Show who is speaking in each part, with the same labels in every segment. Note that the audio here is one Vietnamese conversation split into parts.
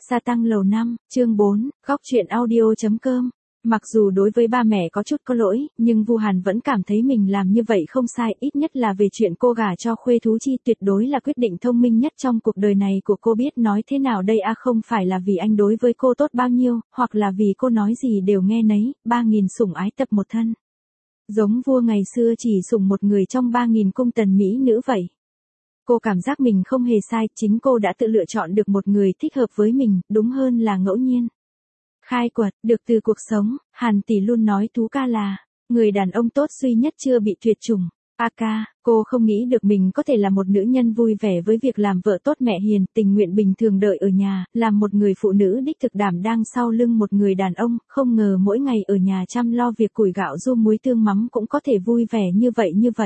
Speaker 1: Sa tăng lầu 5, chương 4, góc truyện audio.com. Mặc dù đối với ba mẹ có chút có lỗi, nhưng Vu Hàn vẫn cảm thấy mình làm như vậy không sai, ít nhất là về chuyện cô gả cho Khuê Thú Chi tuyệt đối là quyết định thông minh nhất trong cuộc đời này của cô. Biết nói thế nào đây không phải là vì anh đối với cô tốt bao nhiêu, hoặc là vì cô nói gì đều nghe nấy, 3.000 sủng ái tập một thân. Giống vua ngày xưa chỉ sủng một người trong 3.000 cung tần mỹ nữ vậy. Cô cảm giác mình không hề sai, chính cô đã tự lựa chọn được một người thích hợp với mình, đúng hơn là ngẫu nhiên. Khai quật, được từ cuộc sống, Hàn tỷ luôn nói Tú ca là người đàn ông tốt duy nhất chưa bị tuyệt chủng. Ca, cô không nghĩ được mình có thể là một nữ nhân vui vẻ với việc làm vợ tốt, mẹ hiền, tình nguyện bình thường đợi ở nhà, làm một người phụ nữ đích thực đảm đang sau lưng một người đàn ông, không ngờ mỗi ngày ở nhà chăm lo việc củi gạo ru muối tương mắm cũng có thể vui vẻ như vậy.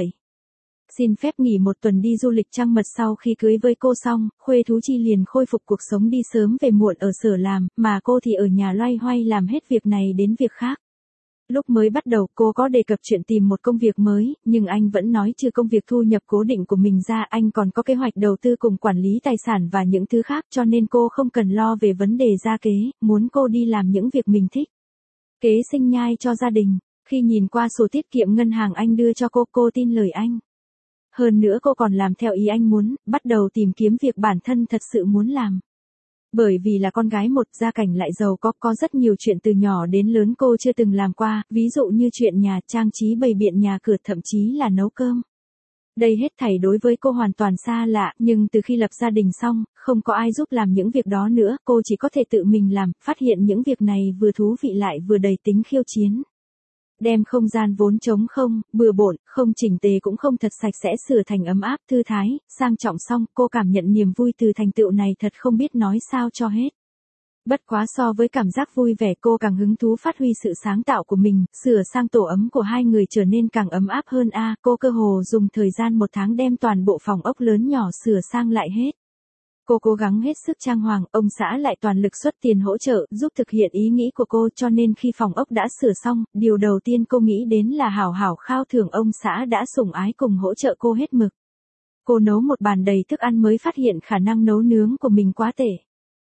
Speaker 1: Xin phép nghỉ một tuần đi du lịch trăng mật. Sau khi cưới với cô xong, Khuê Thú Chi liền khôi phục cuộc sống đi sớm về muộn ở sở làm, mà cô thì ở nhà loay hoay làm hết việc này đến việc khác. Lúc mới bắt đầu cô có đề cập chuyện tìm một công việc mới, nhưng anh vẫn nói trừ công việc thu nhập cố định của mình ra, anh còn có kế hoạch đầu tư cùng quản lý tài sản và những thứ khác, cho nên cô không cần lo về vấn đề gia kế, muốn cô đi làm những việc mình thích. Kế sinh nhai cho gia đình. Khi nhìn qua sổ tiết kiệm ngân hàng anh đưa cho cô tin lời anh. Hơn nữa cô còn làm theo ý anh muốn, bắt đầu tìm kiếm việc bản thân thật sự muốn làm. Bởi vì là con gái một, gia cảnh lại giàu có rất nhiều chuyện từ nhỏ đến lớn cô chưa từng làm qua, ví dụ như chuyện nhà, trang trí bày biện nhà cửa, thậm chí là nấu cơm. Đây hết thảy đối với cô hoàn toàn xa lạ, nhưng từ khi lập gia đình xong, không có ai giúp làm những việc đó nữa, cô chỉ có thể tự mình làm, phát hiện những việc này vừa thú vị lại vừa đầy tính khiêu chiến. Đem không gian vốn trống không, bừa bộn, không chỉnh tề cũng không thật sạch sẽ sửa thành ấm áp, thư thái, sang trọng xong, cô cảm nhận niềm vui từ thành tựu này thật không biết nói sao cho hết. Bất quá so với cảm giác vui vẻ, cô càng hứng thú phát huy sự sáng tạo của mình, sửa sang tổ ấm của hai người trở nên càng ấm áp hơn. Cô cơ hồ dùng thời gian 1 tháng đem toàn bộ phòng ốc lớn nhỏ sửa sang lại hết. Cô cố gắng hết sức trang hoàng, ông xã lại toàn lực xuất tiền hỗ trợ, giúp thực hiện ý nghĩ của cô, cho nên khi phòng ốc đã sửa xong, điều đầu tiên cô nghĩ đến là hảo hảo khao thưởng ông xã đã sủng ái cùng hỗ trợ cô hết mực. Cô nấu một bàn đầy thức ăn mới phát hiện khả năng nấu nướng của mình quá tệ.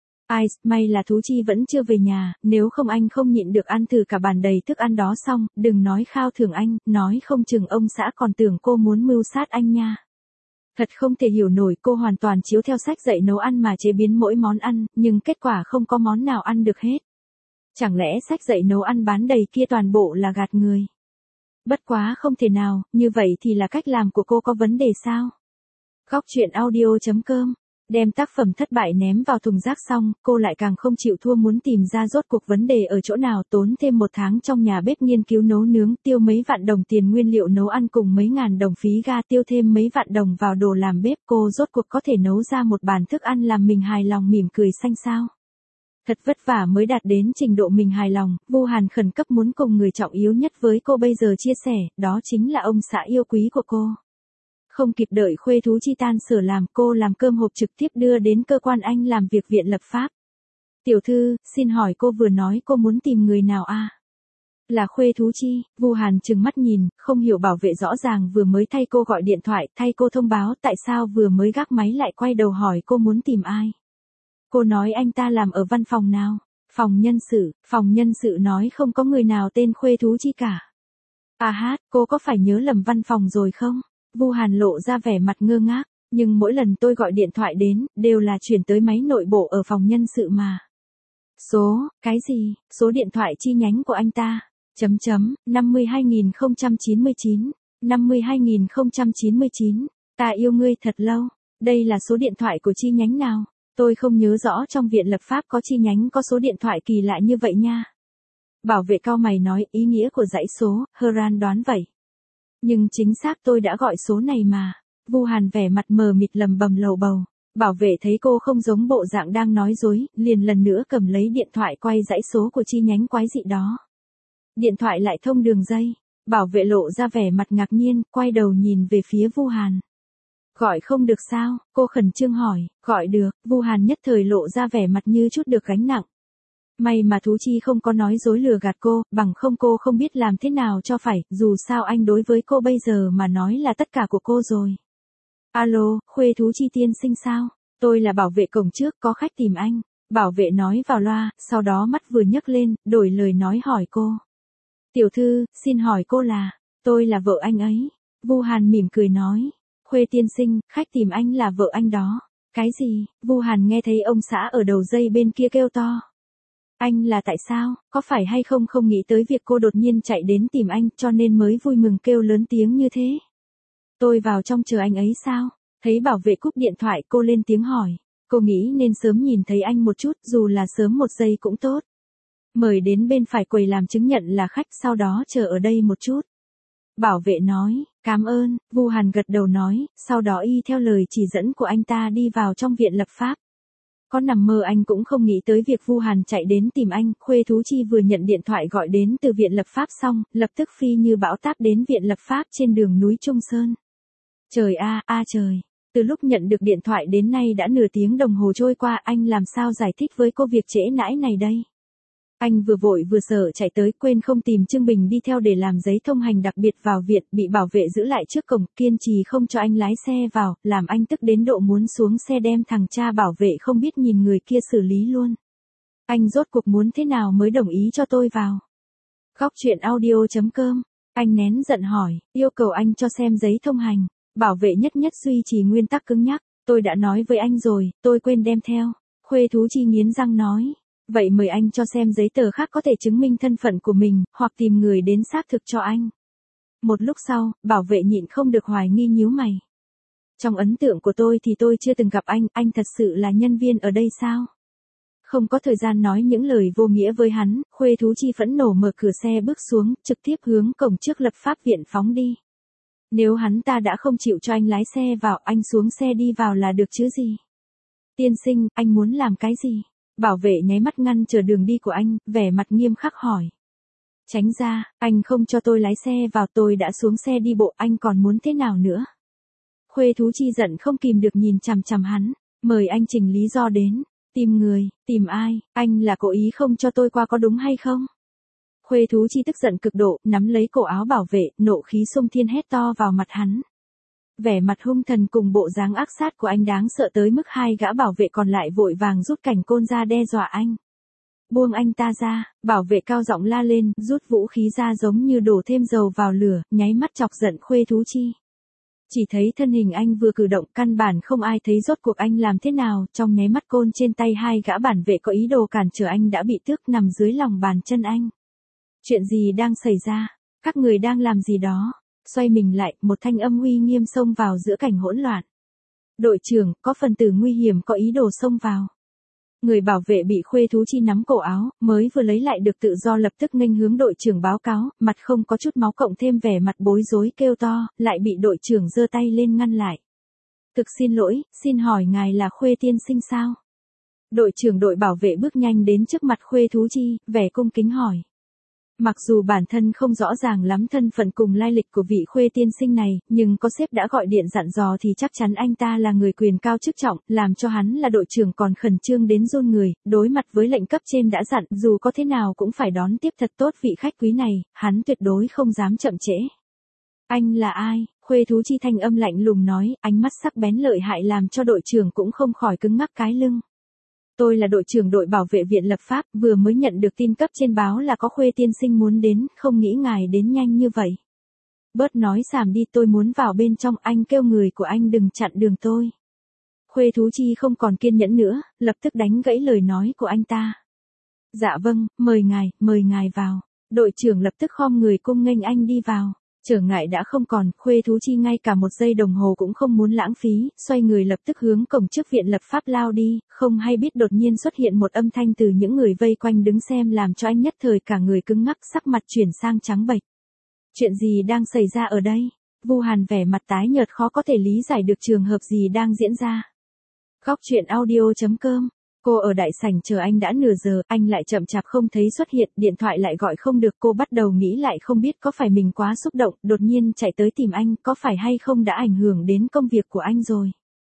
Speaker 1: May là Thú Chi vẫn chưa về nhà, nếu không anh không nhịn được ăn thử cả bàn đầy thức ăn đó xong, đừng nói khao thưởng anh, nói không chừng ông xã còn tưởng cô muốn mưu sát anh nha. Thật không thể hiểu nổi, cô hoàn toàn chiếu theo sách dạy nấu ăn mà chế biến mỗi món ăn, nhưng kết quả không có món nào ăn được hết. Chẳng lẽ sách dạy nấu ăn bán đầy kia toàn bộ là gạt người? Bất quá không thể nào, như vậy thì là cách làm của cô có vấn đề sao? Góc truyện audio.com. Đem tác phẩm thất bại ném vào thùng rác xong, cô lại càng không chịu thua, muốn tìm ra rốt cuộc vấn đề ở chỗ nào. Tốn thêm 1 tháng trong nhà bếp nghiên cứu nấu nướng, tiêu mấy vạn đồng tiền nguyên liệu nấu ăn cùng mấy ngàn đồng phí ga, tiêu thêm mấy vạn đồng vào đồ làm bếp, cô rốt cuộc có thể nấu ra một bàn thức ăn làm mình hài lòng mỉm cười xanh xao. Thật vất vả mới đạt đến trình độ mình hài lòng, Vu Hàn khẩn cấp muốn cùng người trọng yếu nhất với cô bây giờ chia sẻ, đó chính là ông xã yêu quý của cô. Không kịp đợi Khuê Thú Chi tan sở làm, cô làm cơm hộp trực tiếp đưa đến cơ quan anh làm việc viện lập pháp. Tiểu thư, xin hỏi cô vừa nói cô muốn tìm người nào Là Khuê Thú Chi. Vu Hàn trừng mắt nhìn, không hiểu, bảo vệ rõ ràng vừa mới thay cô gọi điện thoại, thay cô thông báo, tại sao vừa mới gác máy lại quay đầu hỏi cô muốn tìm ai. Cô nói anh ta làm ở văn phòng nào? Phòng nhân sự nói không có người nào tên Khuê Thú Chi cả. Cô có phải nhớ lầm văn phòng rồi không? Vu Hàn lộ ra vẻ mặt ngơ ngác, nhưng mỗi lần tôi gọi điện thoại đến, đều là chuyển tới máy nội bộ ở phòng nhân sự mà. Cái gì? Số điện thoại chi nhánh của anh ta. 52099. 52099. Ta yêu ngươi thật lâu. Đây là số điện thoại của chi nhánh nào? Tôi không nhớ rõ trong viện lập pháp có chi nhánh có số điện thoại kỳ lạ như vậy nha. Bảo vệ cau mày nói, ý nghĩa của dãy số, Hran đoán vậy. Nhưng chính xác tôi đã gọi số này mà. Vu Hàn vẻ mặt mờ mịt lầm bầm lầu bầu. Bảo vệ thấy cô không giống bộ dạng đang nói dối, liền lần nữa cầm lấy điện thoại quay dãy số của chi nhánh quái dị đó. Điện thoại lại thông đường dây. Bảo vệ lộ ra vẻ mặt ngạc nhiên, quay đầu nhìn về phía Vu Hàn. Gọi không được sao? Cô khẩn trương hỏi. Gọi được. Vu Hàn nhất thời lộ ra vẻ mặt như chút được gánh nặng. May mà Thú Chi không có nói dối lừa gạt cô, bằng không cô không biết làm thế nào cho phải, dù sao anh đối với cô bây giờ mà nói là tất cả của cô rồi. Alo, Khuê Thú Chi tiên sinh sao? Tôi là bảo vệ cổng trước, có khách tìm anh. Bảo vệ nói vào loa, sau đó mắt vừa nhấc lên, đổi lời nói hỏi cô. Tiểu thư, xin hỏi cô là, tôi là vợ anh ấy. Vu Hàn mỉm cười nói. Khuê tiên sinh, khách tìm anh là vợ anh đó. Cái gì? Vu Hàn nghe thấy ông xã ở đầu dây bên kia kêu to. Anh là tại sao, có phải hay không không nghĩ tới việc cô đột nhiên chạy đến tìm anh cho nên mới vui mừng kêu lớn tiếng như thế. Tôi vào trong chờ anh ấy sao? Thấy bảo vệ cúp điện thoại cô lên tiếng hỏi. Cô nghĩ nên sớm nhìn thấy anh một chút dù là sớm một giây cũng tốt. Mời đến bên phải quầy làm chứng nhận là khách sau đó chờ ở đây một chút. Bảo vệ nói, cảm ơn, Vu Hàn gật đầu nói, sau đó y theo lời chỉ dẫn của anh ta đi vào trong viện lập pháp. Có nằm mơ anh cũng không nghĩ tới việc Vu Hàn chạy đến tìm anh, Khuê Thú Chi vừa nhận điện thoại gọi đến từ viện lập pháp xong, lập tức phi như bão táp đến viện lập pháp trên đường núi Trung Sơn. Trời a trời, từ lúc nhận được điện thoại đến nay đã nửa tiếng đồng hồ trôi qua, anh làm sao giải thích với cô việc trễ nãi này đây? Anh vừa vội vừa sợ chạy tới, quên không tìm Trương Bình đi theo để làm giấy thông hành đặc biệt vào viện, bị bảo vệ giữ lại trước cổng, kiên trì không cho anh lái xe vào, làm anh tức đến độ muốn xuống xe đem thằng cha bảo vệ không biết nhìn người kia xử lý luôn. Anh rốt cuộc muốn thế nào mới đồng ý cho tôi vào? Góc truyện audio.com. Anh nén giận hỏi, yêu cầu anh cho xem giấy thông hành. Bảo vệ nhất duy trì nguyên tắc cứng nhắc. Tôi đã nói với anh rồi, tôi quên đem theo. Khuê Thú Chi nghiến răng nói. Vậy mời anh cho xem giấy tờ khác có thể chứng minh thân phận của mình, hoặc tìm người đến xác thực cho anh. Một lúc sau, bảo vệ nhịn không được hoài nghi nhíu mày. Trong ấn tượng của tôi thì tôi chưa từng gặp anh thật sự là nhân viên ở đây sao? Không có thời gian nói những lời vô nghĩa với hắn, Khuê Thú Chi phẫn nộ mở cửa xe bước xuống, trực tiếp hướng cổng trước lập pháp viện phóng đi. Nếu hắn ta đã không chịu cho anh lái xe vào, anh xuống xe đi vào là được chứ gì? Tiên sinh, anh muốn làm cái gì? Bảo vệ nháy mắt ngăn chờ đường đi của anh, vẻ mặt nghiêm khắc hỏi. Tránh ra, anh không cho tôi lái xe vào, tôi đã xuống xe đi bộ, anh còn muốn thế nào nữa? Khuê Thú Chi giận không kìm được nhìn chằm chằm hắn, mời anh trình lý do đến. Tìm người, tìm ai, anh là cố ý không cho tôi qua có đúng hay không? Khuê Thú Chi tức giận cực độ, nắm lấy cổ áo bảo vệ, nộ khí xông thiên hét to vào mặt hắn. Vẻ mặt hung thần cùng bộ dáng ác sát của anh đáng sợ tới mức hai gã bảo vệ còn lại vội vàng rút cảnh côn ra đe dọa anh. Buông anh ta ra, bảo vệ cao giọng la lên, rút vũ khí ra giống như đổ thêm dầu vào lửa, nháy mắt chọc giận Khuê Thú Chi. Chỉ thấy thân hình anh vừa cử động, căn bản không ai thấy rốt cuộc anh làm thế nào, trong nháy mắt côn trên tay hai gã bản vệ có ý đồ cản trở anh đã bị tước nằm dưới lòng bàn chân anh. Chuyện gì đang xảy ra? Các người đang làm gì đó? Xoay mình lại, một thanh âm uy nghiêm xông vào giữa cảnh hỗn loạn. Đội trưởng, có phần tử nguy hiểm có ý đồ xông vào. Người bảo vệ bị Khuê Thú Chi nắm cổ áo, mới vừa lấy lại được tự do lập tức nghênh hướng đội trưởng báo cáo, mặt không có chút máu cộng thêm vẻ mặt bối rối kêu to, lại bị đội trưởng giơ tay lên ngăn lại. Thực xin lỗi, xin hỏi ngài là Khuê tiên sinh sao? Đội trưởng đội bảo vệ bước nhanh đến trước mặt Khuê Thú Chi, vẻ cung kính hỏi. Mặc dù bản thân không rõ ràng lắm thân phận cùng lai lịch của vị Khuê tiên sinh này, nhưng có sếp đã gọi điện dặn dò thì chắc chắn anh ta là người quyền cao chức trọng, làm cho hắn là đội trưởng còn khẩn trương đến run người, đối mặt với lệnh cấp trên đã dặn, dù có thế nào cũng phải đón tiếp thật tốt vị khách quý này, hắn tuyệt đối không dám chậm trễ. Anh là ai? Khuê Thú Chi thanh âm lạnh lùng nói, ánh mắt sắc bén lợi hại làm cho đội trưởng cũng không khỏi cứng ngắc cái lưng. Tôi là đội trưởng đội bảo vệ viện lập pháp, vừa mới nhận được tin cấp trên báo là có Khuê tiên sinh muốn đến, không nghĩ ngài đến nhanh như vậy. Bớt nói xàm đi, tôi muốn vào bên trong, anh kêu người của anh đừng chặn đường tôi. Khuê Thú Chi không còn kiên nhẫn nữa, lập tức đánh gãy lời nói của anh ta. Dạ vâng, mời ngài vào. Đội trưởng lập tức khom người cung nghênh anh đi vào. Trở ngại đã không còn, Khuê Thú Chi ngay cả một giây đồng hồ cũng không muốn lãng phí, xoay người lập tức hướng cổng trước viện lập pháp lao đi, không hay biết đột nhiên xuất hiện một âm thanh từ những người vây quanh đứng xem làm cho anh nhất thời cả người cứng ngắc, sắc mặt chuyển sang trắng bệch. Chuyện gì đang xảy ra ở đây? Vu Hàn vẻ mặt tái nhợt khó có thể lý giải được trường hợp gì đang diễn ra. Góc truyện audio.com. Cô ở đại sảnh chờ anh đã nửa giờ, anh lại chậm chạp không thấy xuất hiện, điện thoại lại gọi không được, cô bắt đầu nghĩ lại không biết có phải mình quá xúc động, đột nhiên chạy tới tìm anh, có phải hay không đã ảnh hưởng đến công việc của anh rồi.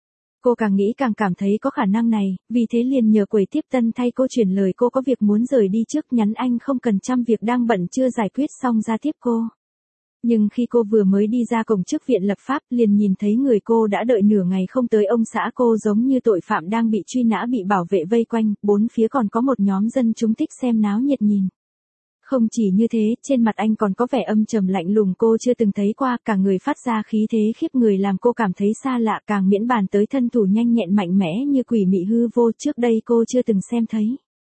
Speaker 1: Cô càng nghĩ càng cảm thấy có khả năng này, vì thế liền nhờ quầy tiếp tân thay cô chuyển lời cô có việc muốn rời đi trước, nhắn anh không cần chăm việc đang bận chưa giải quyết xong ra tiếp cô. Nhưng khi cô vừa mới đi ra cổng trước viện lập pháp liền nhìn thấy người cô đã đợi nửa ngày không tới, ông xã cô giống như tội phạm đang bị truy nã bị bảo vệ vây quanh, bốn phía còn có một nhóm dân chúng thích xem náo nhiệt nhìn. Không chỉ như thế, trên mặt anh còn có vẻ âm trầm lạnh lùng cô chưa từng thấy qua, cả người phát ra khí thế khiếp người làm cô cảm thấy xa lạ, càng miễn bàn tới thân thủ nhanh nhẹn mạnh mẽ như quỷ mị hư vô trước đây cô chưa từng xem thấy.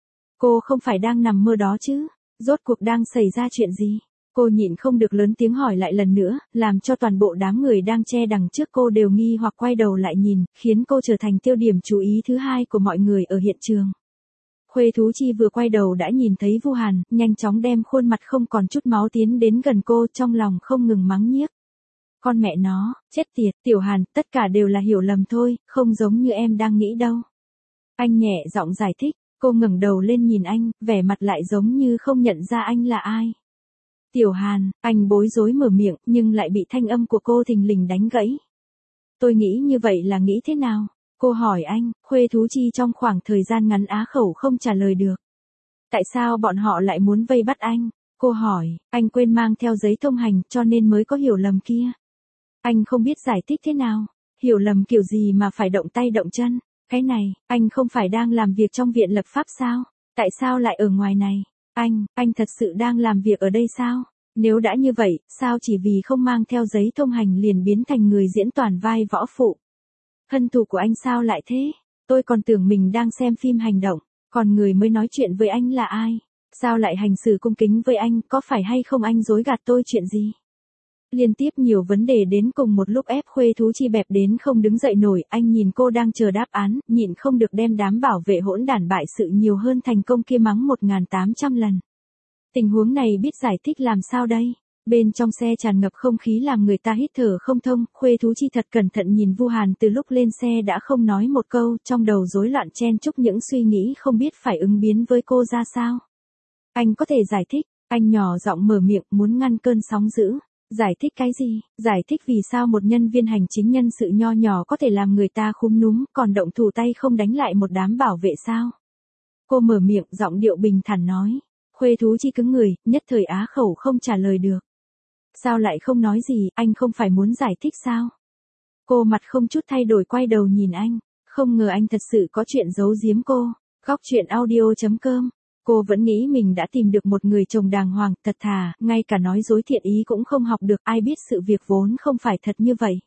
Speaker 1: Cô không phải đang nằm mơ đó chứ? Rốt cuộc đang xảy ra chuyện gì? Cô nhịn không được lớn tiếng hỏi lại lần nữa, làm cho toàn bộ đám người đang che đằng trước cô đều nghi hoặc quay đầu lại nhìn, khiến cô trở thành tiêu điểm chú ý thứ hai của mọi người ở hiện trường. Khuê Thú Chi vừa quay đầu đã nhìn thấy Vu Hàn, nhanh chóng đem khuôn mặt không còn chút máu tiến đến gần cô, trong lòng không ngừng mắng nhiếc. Con mẹ nó, chết tiệt, Tiểu Hàn, tất cả đều là hiểu lầm thôi, không giống như em đang nghĩ đâu. Anh nhẹ giọng giải thích, cô ngẩng đầu lên nhìn anh, vẻ mặt lại giống như không nhận ra anh là ai. Tiểu Hàn, anh bối rối mở miệng, nhưng lại bị thanh âm của cô thình lình đánh gãy. Tôi nghĩ như vậy là nghĩ thế nào? Cô hỏi anh, Khuê Thú Chi trong khoảng thời gian ngắn á khẩu không trả lời được. Tại sao bọn họ lại muốn vây bắt anh? Cô hỏi, anh quên mang theo giấy thông hành cho nên mới có hiểu lầm kia. Anh không biết giải thích thế nào, hiểu lầm kiểu gì mà phải động tay động chân. Cái này, anh không phải đang làm việc trong viện lập pháp sao? Tại sao lại ở ngoài này? Anh thật sự đang làm việc ở đây sao? Nếu đã như vậy, sao chỉ vì không mang theo giấy thông hành liền biến thành người diễn toàn vai võ phụ? Thân thủ của anh sao lại thế? Tôi còn tưởng mình đang xem phim hành động, còn người mới nói chuyện với anh là ai? Sao lại hành xử cung kính với anh, có phải hay không anh dối gạt tôi chuyện gì? Liên tiếp nhiều vấn đề đến cùng một lúc ép Khuê Thú Chi bẹp đến không đứng dậy nổi, anh nhìn cô đang chờ đáp án, nhịn không được đem đám bảo vệ hỗn đản bại sự nhiều hơn thành công kia mắng 1800 lần. Tình huống này biết giải thích làm sao đây? Bên trong xe tràn ngập không khí làm người ta hít thở không thông, Khuê Thú Chi thật cẩn thận nhìn Vu Hàn từ lúc lên xe đã không nói một câu, trong đầu rối loạn chen chúc những suy nghĩ không biết phải ứng biến với cô ra sao. Anh có thể giải thích, anh nhỏ giọng mở miệng muốn ngăn cơn sóng dữ. Giải thích cái gì? Giải thích vì sao một nhân viên hành chính nhân sự nho nhỏ có thể làm người ta khúm núm, còn động thủ tay không đánh lại một đám bảo vệ sao? Cô mở miệng, giọng điệu bình thản nói. Khuê Thú Chi cứng người, nhất thời á khẩu không trả lời được. Sao lại không nói gì, anh không phải muốn giải thích sao? Cô mặt không chút thay đổi quay đầu nhìn anh, không ngờ anh thật sự có chuyện giấu giếm cô. Góc chuyện audio.com. Cô vẫn nghĩ mình đã tìm được một người chồng đàng hoàng, thật thà, ngay cả nói dối thiện ý cũng không học được, ai biết sự việc vốn không phải thật như vậy.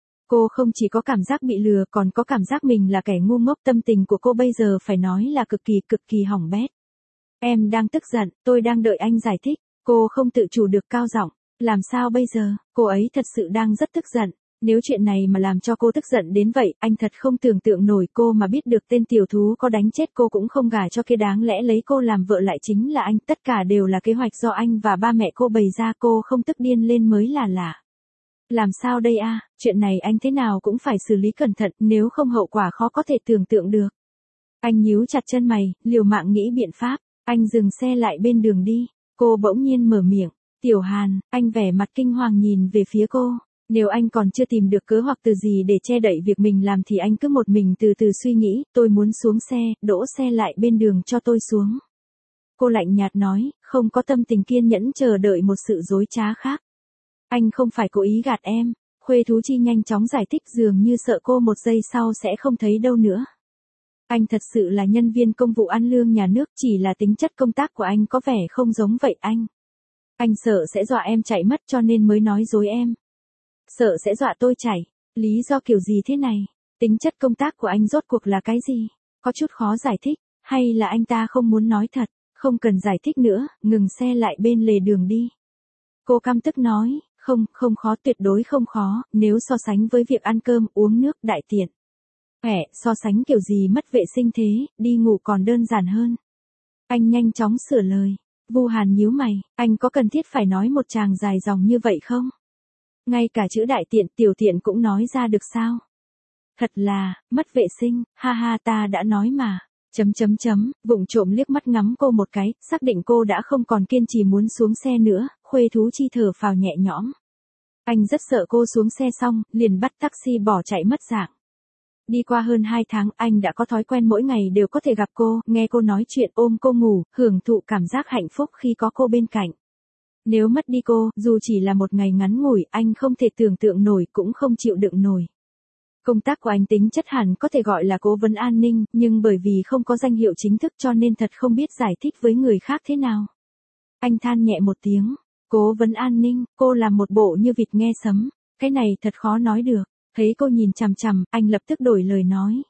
Speaker 1: Cô không chỉ có cảm giác bị lừa còn có cảm giác mình là kẻ ngu ngốc, tâm tình của cô bây giờ phải nói là cực kỳ hỏng bét. Em đang tức giận, tôi đang đợi anh giải thích, cô không tự chủ được cao giọng. Làm sao bây giờ, cô ấy thật sự đang rất tức giận. Nếu chuyện này mà làm cho cô tức giận đến vậy, anh thật không tưởng tượng nổi, cô mà biết được tên tiểu thú có đánh chết cô cũng không gả cho kia, đáng lẽ lấy cô làm vợ lại chính là anh, tất cả đều là kế hoạch do anh và ba mẹ cô bày ra, cô không tức điên lên mới là lạ. Làm sao đây a? Chuyện này anh thế nào cũng phải xử lý cẩn thận, nếu không hậu quả khó có thể tưởng tượng được. Anh nhíu chặt chân mày, liều mạng nghĩ biện pháp, anh dừng xe lại bên đường đi, cô bỗng nhiên mở miệng. Tiểu Hàn, anh vẻ mặt kinh hoàng nhìn về phía cô. Nếu anh còn chưa tìm được cớ hoặc từ gì để che đậy việc mình làm thì anh cứ một mình từ từ suy nghĩ, tôi muốn xuống xe, đỗ xe lại bên đường cho tôi xuống. Cô lạnh nhạt nói, không có tâm tình kiên nhẫn chờ đợi một sự dối trá khác. Anh không phải cố ý gạt em. Khuê Thú Chi nhanh chóng giải thích, dường như sợ cô một giây sau sẽ không thấy đâu nữa. Anh thật sự là nhân viên công vụ ăn lương nhà nước, chỉ là tính chất công tác của anh có vẻ không giống vậy anh. Anh sợ sẽ dọa em chạy mất cho nên mới nói dối em. Sợ sẽ dọa tôi chạy, lý do kiểu gì thế này? Tính chất công tác của anh rốt cuộc là cái gì? Có chút khó giải thích, hay là anh ta không muốn nói thật? Không cần giải thích nữa, ngừng xe lại bên lề đường đi. Cô căm tức nói, không khó, tuyệt đối không khó, nếu so sánh với việc ăn cơm, uống nước, đại tiện. So sánh kiểu gì mất vệ sinh thế, đi ngủ còn đơn giản hơn. Anh nhanh chóng sửa lời. Vu Hàn nhíu mày, anh có cần thiết phải nói một tràng dài dòng như vậy không? Ngay cả chữ đại tiện, tiểu tiện cũng nói ra được sao? Thật là, mất vệ sinh, ha ha, ta đã nói mà. Vụng trộm liếc mắt ngắm cô một cái, xác định cô đã không còn kiên trì muốn xuống xe nữa, Khuê Thú Chi thở phào nhẹ nhõm. Anh rất sợ cô xuống xe xong, liền bắt taxi bỏ chạy mất dạng. Đi qua hơn 2 tháng, anh đã có thói quen mỗi ngày đều có thể gặp cô, nghe cô nói chuyện, ôm cô ngủ, hưởng thụ cảm giác hạnh phúc khi có cô bên cạnh. Nếu mất đi cô, dù chỉ là một ngày ngắn ngủi, anh không thể tưởng tượng nổi cũng không chịu đựng nổi. Công tác của anh tính chất hẳn có thể gọi là cố vấn an ninh, nhưng bởi vì không có danh hiệu chính thức cho nên thật không biết giải thích với người khác thế nào. Anh than nhẹ một tiếng, cố vấn an ninh, cô làm một bộ như vịt nghe sấm, cái này thật khó nói được. Thấy cô nhìn chằm chằm, anh lập tức đổi lời nói.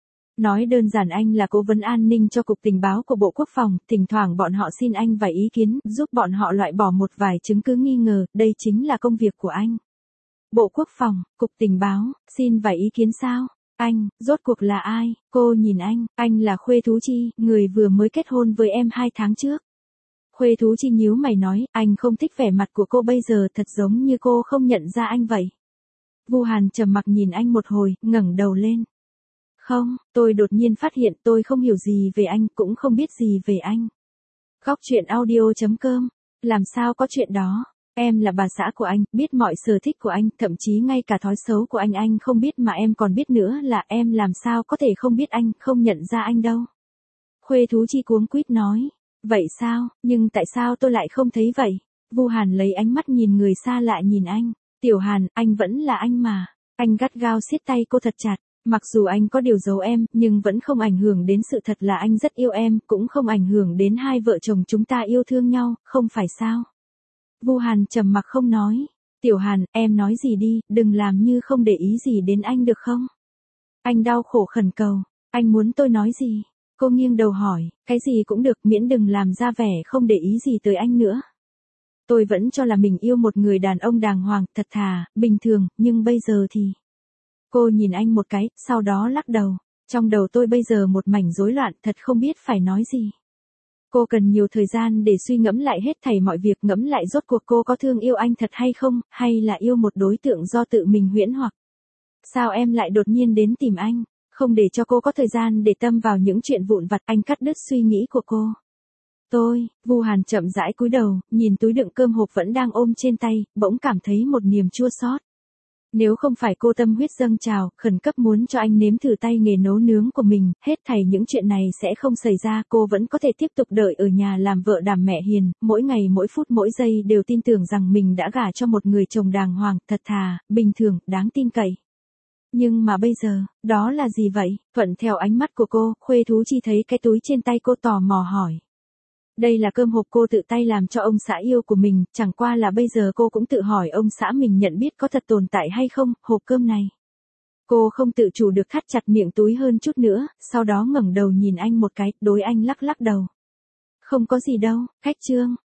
Speaker 1: Nói đơn giản anh là cố vấn an ninh cho Cục Tình báo của Bộ Quốc phòng, thỉnh thoảng bọn họ xin anh vài ý kiến, giúp bọn họ loại bỏ một vài chứng cứ nghi ngờ, đây chính là công việc của anh. Bộ Quốc phòng, Cục Tình báo, xin vài ý kiến sao? Anh, rốt cuộc là ai? Cô nhìn anh là Khuê Thú Chi, người vừa mới kết hôn với em 2 tháng trước. Khuê Thú Chi nhíu mày nói, anh không thích vẻ mặt của cô bây giờ thật giống như cô không nhận ra anh vậy. Vu Hàn trầm mặc nhìn anh một hồi, ngẩng đầu lên. Không, tôi đột nhiên phát hiện tôi không hiểu gì về anh, cũng không biết gì về anh. Góc truyện audio.com, làm sao có chuyện đó? Em là bà xã của anh, biết mọi sở thích của anh, thậm chí ngay cả thói xấu của anh không biết mà em còn biết nữa là em làm sao có thể không biết anh, không nhận ra anh đâu. Khuê Thú Chi cuống quýt nói, vậy sao, nhưng tại sao tôi lại không thấy vậy? Vu Hàn lấy ánh mắt nhìn người xa lạ nhìn anh, Tiểu Hàn, anh vẫn là anh mà. Anh gắt gao siết tay cô thật chặt. Mặc dù anh có điều giấu em, nhưng vẫn không ảnh hưởng đến sự thật là anh rất yêu em, cũng không ảnh hưởng đến hai vợ chồng chúng ta yêu thương nhau, không phải sao? Vu Hàn trầm mặc không nói. Tiểu Hàn, em nói gì đi, đừng làm như không để ý gì đến anh được không? Anh đau khổ khẩn cầu. Anh muốn tôi nói gì? Cô nghiêng đầu hỏi, cái gì cũng được miễn đừng làm ra vẻ không để ý gì tới anh nữa. Tôi vẫn cho là mình yêu một người đàn ông đàng hoàng, thật thà, bình thường, nhưng bây giờ thì... Cô nhìn anh một cái, sau đó lắc đầu. Trong đầu tôi bây giờ một mảnh rối loạn, thật không biết phải nói gì. Cô cần nhiều thời gian để suy ngẫm lại hết thảy mọi việc, ngẫm lại rốt cuộc cô có thương yêu anh thật hay không, hay là yêu một đối tượng do tự mình huyễn hoặc. Sao em lại đột nhiên đến tìm anh, không để cho cô có thời gian để tâm vào những chuyện vụn vặt, anh cắt đứt suy nghĩ của cô. Vu Hàn chậm rãi cúi đầu, nhìn túi đựng cơm hộp vẫn đang ôm trên tay, bỗng cảm thấy một niềm chua xót. Nếu không phải cô tâm huyết dâng trào, khẩn cấp muốn cho anh nếm thử tay nghề nấu nướng của mình, hết thảy những chuyện này sẽ không xảy ra, cô vẫn có thể tiếp tục đợi ở nhà làm vợ đảm mẹ hiền, mỗi ngày mỗi phút mỗi giây đều tin tưởng rằng mình đã gả cho một người chồng đàng hoàng, thật thà, bình thường, đáng tin cậy. Nhưng mà bây giờ, đó là gì vậy? Thuận theo ánh mắt của cô, Khuê Thú Chi thấy cái túi trên tay cô tò mò hỏi. Đây là cơm hộp cô tự tay làm cho ông xã yêu của mình, chẳng qua là bây giờ cô cũng tự hỏi ông xã mình nhận biết có thật tồn tại hay không, hộp cơm này. Cô không tự chủ được thắt chặt miệng túi hơn chút nữa, sau đó ngẩng đầu nhìn anh một cái, đối anh lắc lắc đầu. Không có gì đâu, khách trương,